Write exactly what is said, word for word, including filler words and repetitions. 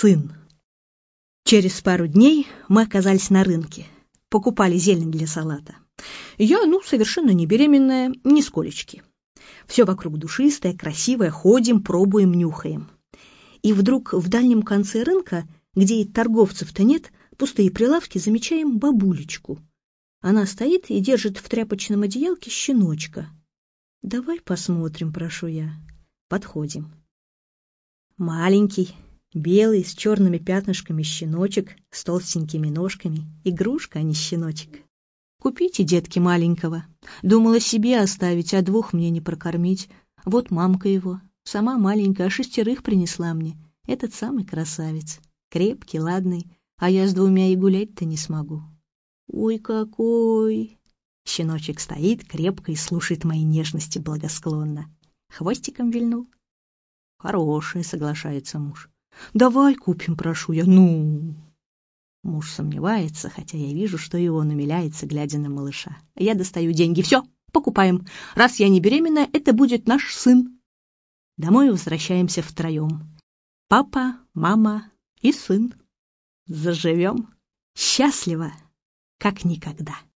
сын. Через пару дней мы оказались на рынке. Покупали зелень для салата. Я, ну, совершенно не беременная, нисколечки. Все вокруг душистое, красивое, ходим, пробуем, нюхаем. И вдруг в дальнем конце рынка, где и торговцев-то нет, пустые прилавки, замечаем бабулечку. Она стоит и держит в тряпочном одеялке щеночка. «Давай посмотрим», — прошу я. Подходим. Маленький, белый, с черными пятнышками щеночек, с толстенькими ножками. Игрушка, а не щеночек. Купите, детки, маленького. Думала себе оставить, а двух мне не прокормить. Вот мамка его, сама маленькая, а шестерых принесла мне. Этот самый красавец. Крепкий, ладный, а я с двумя и гулять-то не смогу. Ой, какой! Щеночек стоит крепко и слушает мои нежности благосклонно. Хвостиком вильнул. Хороший, соглашается муж. Давай купим, прошу я. Ну... Муж сомневается, хотя я вижу, что и он умиляется, глядя на малыша. Я достаю деньги. Все, покупаем. Раз я не беременна, это будет наш сын. Домой возвращаемся втроем. Папа, мама и сын. Заживем счастливо, как никогда.